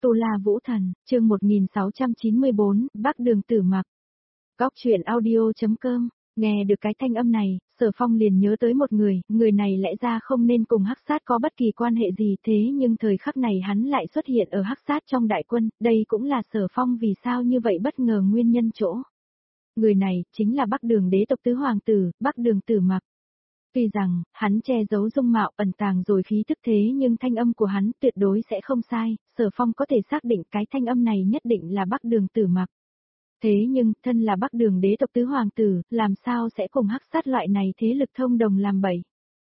Tu La Vũ Thần, chương 1694, Bắc Đường Tử Mặc. Góc truyện audio.com, nghe được cái thanh âm này, Sở Phong liền nhớ tới một người này lẽ ra không nên cùng Hắc Sát có bất kỳ quan hệ gì thế nhưng thời khắc này hắn lại xuất hiện ở Hắc Sát trong đại quân, đây cũng là Sở Phong vì sao như vậy bất ngờ nguyên nhân chỗ. Người này, chính là Bắc Đường đế tộc tứ hoàng tử, Bắc Đường Tử Mặc. Tuy rằng, hắn che giấu dung mạo ẩn tàng rồi khí tức thế nhưng thanh âm của hắn tuyệt đối sẽ không sai, Sở Phong có thể xác định cái thanh âm này nhất định là Bắc Đường Tử Mặc. Thế nhưng, thân là Bắc Đường đế tộc tứ hoàng tử, làm sao sẽ cùng Hắc Sát loại này thế lực thông đồng làm bậy?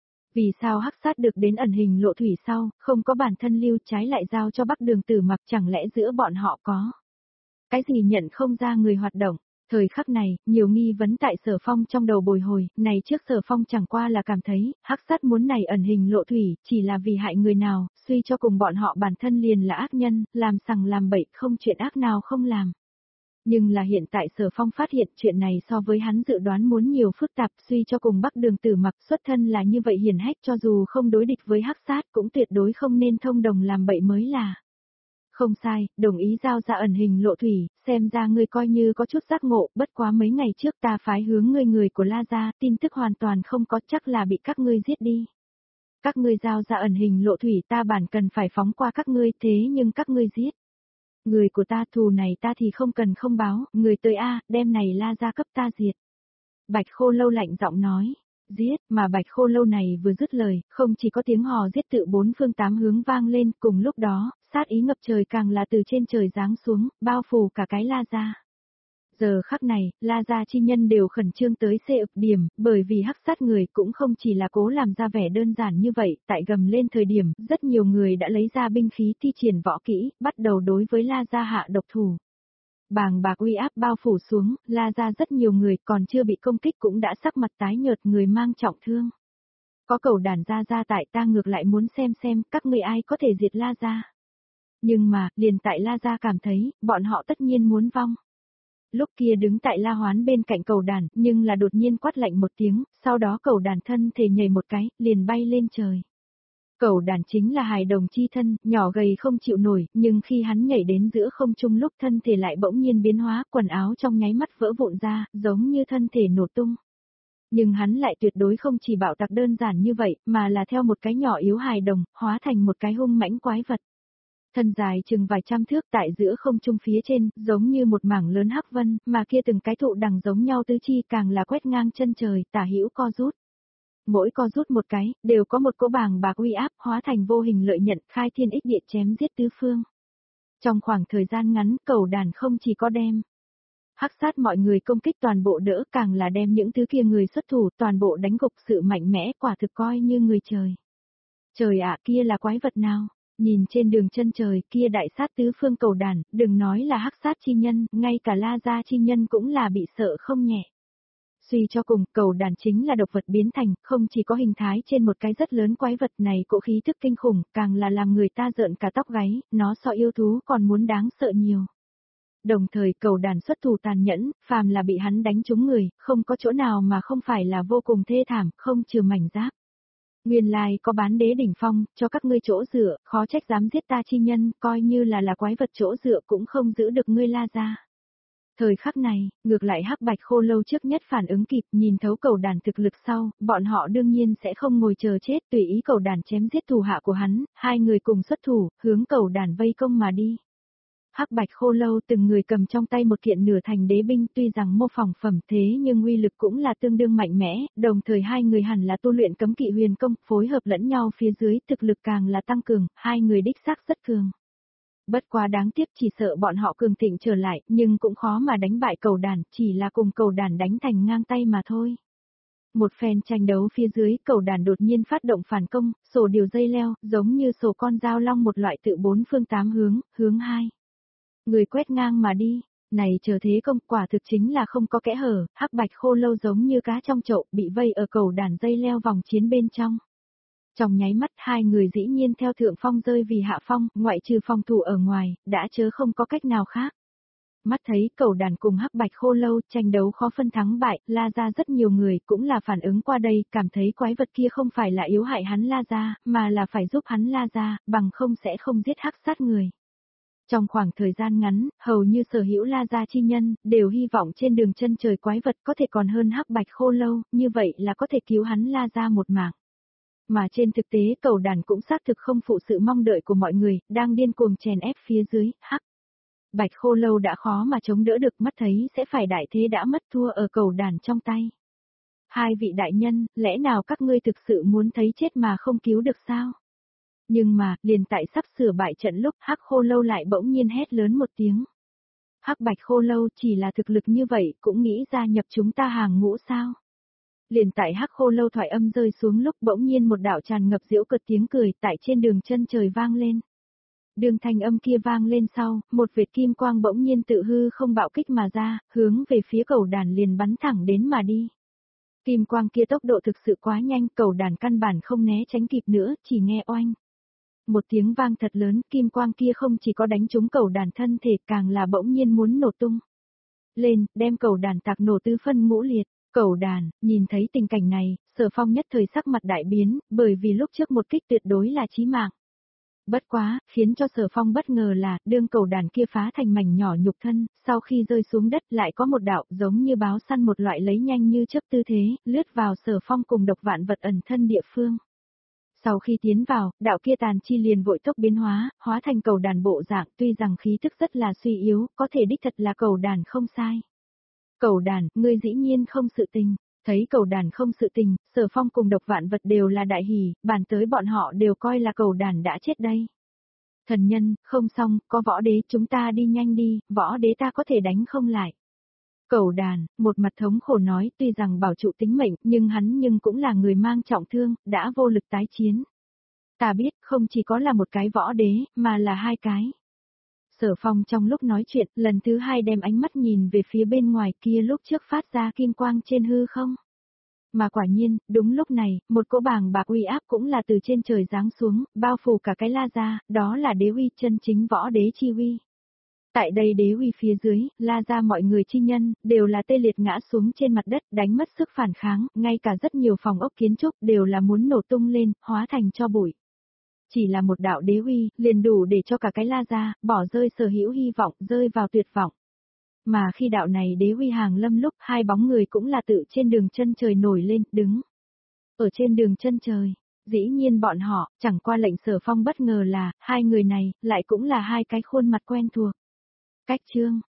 Vì sao Hắc Sát được đến ẩn hình lộ thủy sau, không có bản thân lưu trái lại giao cho Bắc Đường Tử Mặc, chẳng lẽ giữa bọn họ có cái gì nhận không ra người hoạt động? Thời khắc này, nhiều nghi vấn tại Sở Phong trong đầu bồi hồi, này trước Sở Phong chẳng qua là cảm thấy, Hắc Sát muốn này ẩn hình lộ thủy, chỉ là vì hại người nào, suy cho cùng bọn họ bản thân liền là ác nhân, làm sằng làm bậy, không chuyện ác nào không làm. Nhưng là hiện tại Sở Phong phát hiện chuyện này so với hắn dự đoán muốn nhiều phức tạp, suy cho cùng Bắc Đường Tử Mặc xuất thân là như vậy hiển hách, cho dù không đối địch với Hắc Sát cũng tuyệt đối không nên thông đồng làm bậy mới là. Không sai, đồng ý giao ra ẩn hình lộ thủy, xem ra ngươi coi như có chút giác ngộ, bất quá mấy ngày trước ta phái hướng người của La Gia, tin tức hoàn toàn không có, chắc là bị các ngươi giết đi. Các ngươi giao ra ẩn hình lộ thủy ta bản cần phải phóng qua các ngươi thế nhưng các ngươi giết. Người của ta thù này ta thì không cần không báo, người tới a, đem này La Gia cấp ta diệt. Bạch Khô Lâu lạnh giọng nói. Giết, mà Bạch Khô Lâu này vừa dứt lời, không chỉ có tiếng hò giết tự bốn phương tám hướng vang lên, cùng lúc đó, sát ý ngập trời càng là từ trên trời giáng xuống, bao phủ cả cái La Gia. Giờ khắc này, La Gia chi nhân đều khẩn trương tới xê ập điểm, bởi vì Hắc Sát người cũng không chỉ là cố làm ra vẻ đơn giản như vậy, tại gầm lên thời điểm, rất nhiều người đã lấy ra binh khí thi triển võ kỹ, bắt đầu đối với La Gia hạ độc thủ. Bàng bạc uy áp bao phủ xuống, La Gia rất nhiều người còn chưa bị công kích cũng đã sắc mặt tái nhợt, người mang trọng thương. Có cầu đàn ra tại ta ngược lại muốn xem các ngươi ai có thể diệt La Gia. Nhưng mà, liền tại La Gia cảm thấy, bọn họ tất nhiên muốn vong. Lúc kia đứng tại La Hoán bên cạnh cầu đàn, nhưng là đột nhiên quát lạnh một tiếng, sau đó cầu đàn thân thể nhảy một cái, liền bay lên trời. Cầu đàn chính là hài đồng chi thân, nhỏ gầy không chịu nổi, nhưng khi hắn nhảy đến giữa không trung lúc thân thể lại bỗng nhiên biến hóa, quần áo trong nháy mắt vỡ vụn ra, giống như thân thể nổ tung. Nhưng hắn lại tuyệt đối không chỉ bạo tạc đơn giản như vậy, mà là theo một cái nhỏ yếu hài đồng, hóa thành một cái hung mãnh quái vật. Thân dài chừng vài trăm thước tại giữa không trung phía trên, giống như một mảng lớn hắc vân, mà kia từng cái thụ đằng giống nhau tứ chi càng là quét ngang chân trời, tả hữu co rút. Mỗi co rút một cái, đều có một cỗ bàng bạc uy áp hóa thành vô hình lợi nhận khai thiên ích địa chém giết tứ phương. Trong khoảng thời gian ngắn, cầu đàn không chỉ có đem Hắc Sát mọi người công kích toàn bộ đỡ, càng là đem những thứ kia người xuất thủ toàn bộ đánh gục, sự mạnh mẽ quả thực coi như người trời. Trời ạ, kia là quái vật nào? Nhìn trên đường chân trời kia đại sát tứ phương cầu đàn, đừng nói là Hắc Sát chi nhân, ngay cả La Gia chi nhân cũng là bị sợ không nhẹ. Suy cho cùng, cầu đàn chính là độc vật biến thành, không chỉ có hình thái trên một cái rất lớn quái vật này cỗ khí thức kinh khủng, càng là làm người ta rợn cả tóc gáy, nó so yêu thú còn muốn đáng sợ nhiều. Đồng thời cầu đàn xuất thủ tàn nhẫn, phàm là bị hắn đánh trúng người, không có chỗ nào mà không phải là vô cùng thê thảm, không trừ mảnh giáp. Nguyên lai có bán đế đỉnh phong, cho các ngươi chỗ dựa, khó trách dám giết ta chi nhân, coi như là quái vật chỗ dựa cũng không giữ được ngươi La Gia. Thời khắc này, ngược lại Hắc Bạch Khô Lâu trước nhất phản ứng kịp, nhìn thấu cầu đàn thực lực sau, bọn họ đương nhiên sẽ không ngồi chờ chết, tùy ý cầu đàn chém giết thủ hạ của hắn, hai người cùng xuất thủ, hướng cầu đàn vây công mà đi. Hắc Bạch Khô Lâu từng người cầm trong tay một kiện nửa thành đế binh, tuy rằng mô phỏng phẩm thế nhưng uy lực cũng là tương đương mạnh mẽ, đồng thời hai người hẳn là tu luyện cấm kỵ huyền công, phối hợp lẫn nhau phía dưới, thực lực càng là tăng cường, hai người đích xác rất cường. Bất quá đáng tiếc chỉ sợ bọn họ cường thịnh trở lại, nhưng cũng khó mà đánh bại cầu đàn, chỉ là cùng cầu đàn đánh thành ngang tay mà thôi. Một phen tranh đấu phía dưới, cầu đàn đột nhiên phát động phản công, sổ điều dây leo, giống như sổ con dao long một loại tự bốn phương tám hướng hai. Người quét ngang mà đi, này chờ thế công quả thực chính là không có kẽ hở, Hắc Bạch Khô Lâu giống như cá trong chậu, bị vây ở cầu đàn dây leo vòng chiến bên trong. Trong nháy mắt hai người dĩ nhiên theo thượng phong rơi vì hạ phong, ngoại trừ phòng thủ ở ngoài, đã chớ không có cách nào khác. Mắt thấy cầu đàn cùng Hắc Bạch Khô Lâu tranh đấu khó phân thắng bại, La Gia rất nhiều người cũng là phản ứng qua đây, cảm thấy quái vật kia không phải là yếu hại hắn La Gia, mà là phải giúp hắn La Gia, bằng không sẽ không giết Hắc Sát người. Trong khoảng thời gian ngắn, hầu như sở hữu La gia chi nhân, đều hy vọng trên đường chân trời quái vật có thể còn hơn hắc bạch khô lâu, như vậy là có thể cứu hắn La gia một mạng. Mà trên thực tế cầu đàn cũng xác thực không phụ sự mong đợi của mọi người, đang điên cuồng chèn ép phía dưới, hắc. Bạch khô lâu đã khó mà chống đỡ được, mắt thấy sẽ phải đại thế đã mất thua ở cầu đàn trong tay. Hai vị đại nhân, lẽ nào các ngươi thực sự muốn thấy chết mà không cứu được sao? Nhưng mà, liền tại sắp sửa bại trận lúc hắc khô lâu lại bỗng nhiên hét lớn một tiếng. Hắc bạch khô lâu chỉ là thực lực như vậy cũng nghĩ gia nhập chúng ta hàng ngũ sao? Liền tại hắc khô lâu thoại âm rơi xuống lúc bỗng nhiên một đạo tràn ngập giễu cợt tiếng cười tại trên đường chân trời vang lên. Đường thanh âm kia vang lên sau, một vệt kim quang bỗng nhiên tự hư không bạo kích mà ra, hướng về phía cầu đàn liền bắn thẳng đến mà đi. Kim quang kia tốc độ thực sự quá nhanh, cầu đàn căn bản không né tránh kịp nữa, chỉ nghe oanh. Một tiếng vang thật lớn, kim quang kia không chỉ có đánh trúng cầu đàn thân thể càng là bỗng nhiên muốn nổ tung. Lên, đem cầu đàn tạc nổ tứ phân ngũ liệt. Cầu đàn, nhìn thấy tình cảnh này, Sở Phong nhất thời sắc mặt đại biến, bởi vì lúc trước một kích tuyệt đối là chí mạng. Bất quá, khiến cho Sở Phong bất ngờ là, đương cầu đàn kia phá thành mảnh nhỏ nhục thân, sau khi rơi xuống đất lại có một đạo giống như báo săn một loại lấy nhanh như chớp tư thế, lướt vào Sở Phong cùng độc vạn vật ẩn thân địa phương. Sau khi tiến vào, đạo kia tàn chi liền vội tốc biến hóa, hóa thành cầu đàn bộ dạng, tuy rằng khí tức rất là suy yếu, có thể đích thật là cầu đàn không sai. Cầu đàn, ngươi dĩ nhiên không sự tình. Thấy cầu đàn không sự tình, Sở Phong cùng độc vạn vật đều là đại hỉ, bàn tới bọn họ đều coi là cầu đàn đã chết đây. Thần nhân, không xong, có võ đế chúng ta đi nhanh đi, võ đế ta có thể đánh không lại. Cầu đàn, một mặt thống khổ nói tuy rằng bảo trụ tính mệnh nhưng hắn cũng là người mang trọng thương, đã vô lực tái chiến. Ta biết không chỉ có là một cái võ đế, mà là hai cái. Sở Phong trong lúc nói chuyện, lần thứ hai đem ánh mắt nhìn về phía bên ngoài kia lúc trước phát ra kim quang trên hư không. Mà quả nhiên, đúng lúc này, một cỗ bàng bạc uy áp cũng là từ trên trời giáng xuống, bao phủ cả cái La gia, đó là đế uy chân chính võ đế chi uy. Tại đây đế uy phía dưới, La gia mọi người chi nhân, đều là tê liệt ngã xuống trên mặt đất, đánh mất sức phản kháng, ngay cả rất nhiều phòng ốc kiến trúc đều là muốn nổ tung lên, hóa thành tro bụi. Chỉ là một đạo đế uy, liền đủ để cho cả cái La gia, bỏ rơi sở hữu hy vọng, rơi vào tuyệt vọng. Mà khi đạo này đế uy hàng lâm lúc, hai bóng người cũng là tự trên đường chân trời nổi lên, đứng. Ở trên đường chân trời, dĩ nhiên bọn họ, chẳng qua lệnh Sở Phong bất ngờ là, hai người này, lại cũng là hai cái khuôn mặt quen thuộc. Cách chương